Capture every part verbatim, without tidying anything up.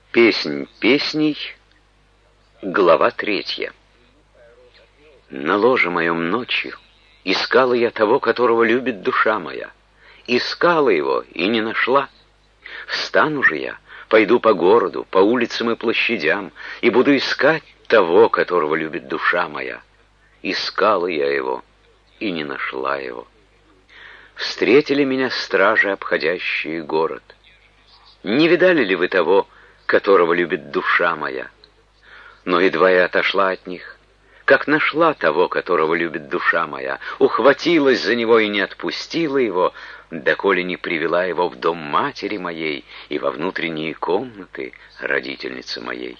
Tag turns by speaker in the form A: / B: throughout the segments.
A: Песнь песней, глава третья. На ложе моем ночью искала я того, которого любит душа моя. Искала его и не нашла. Встану же я, пойду по городу, по улицам и площадям, и буду искать того, которого любит душа моя. Искала я его и не нашла его. Встретили меня стражи, обходящие город. Не видали ли вы того, которого любит душа моя? Но едва я отошла от них, как нашла того, которого любит душа моя, ухватилась за него и не отпустила его, доколе не привела его в дом матери моей и во внутренние комнаты родительницы моей.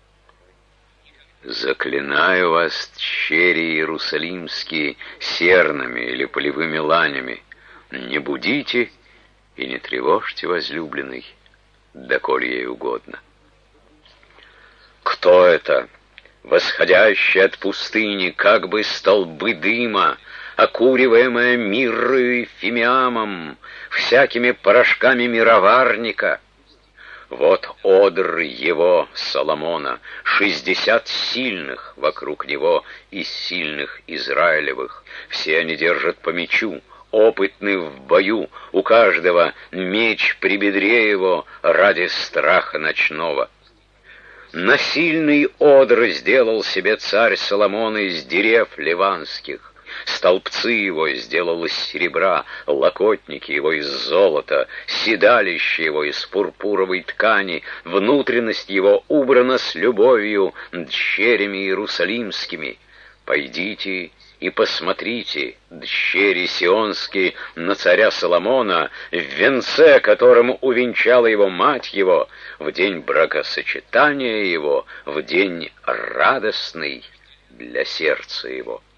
A: Заклинаю вас, тщери иерусалимские, сернами или полевыми ланями, не будите и не тревожьте возлюбленный, доколе ей угодно. Кто это, восходящий от пустыни, как бы столбы дыма, окуриваемая миррою и фимиамом, всякими порошками мироварника? Вот одр его, Соломона, шестьдесят сильных вокруг него из сильных Израилевых. Все они держат по мечу, опытны в бою, у каждого меч при бедре его ради страха ночного. Насильный одр сделал себе царь Соломон из дерев ливанских. Столбцы его сделал из серебра, локотники его из золота, седалище его из пурпуровой ткани, внутренность его убрана с любовью дщерями иерусалимскими. Пойдите и посмотрите, дщери сионские, на царя Соломона, в венце, которым увенчала его мать его, в день бракосочетания его, в день радостный для сердца его.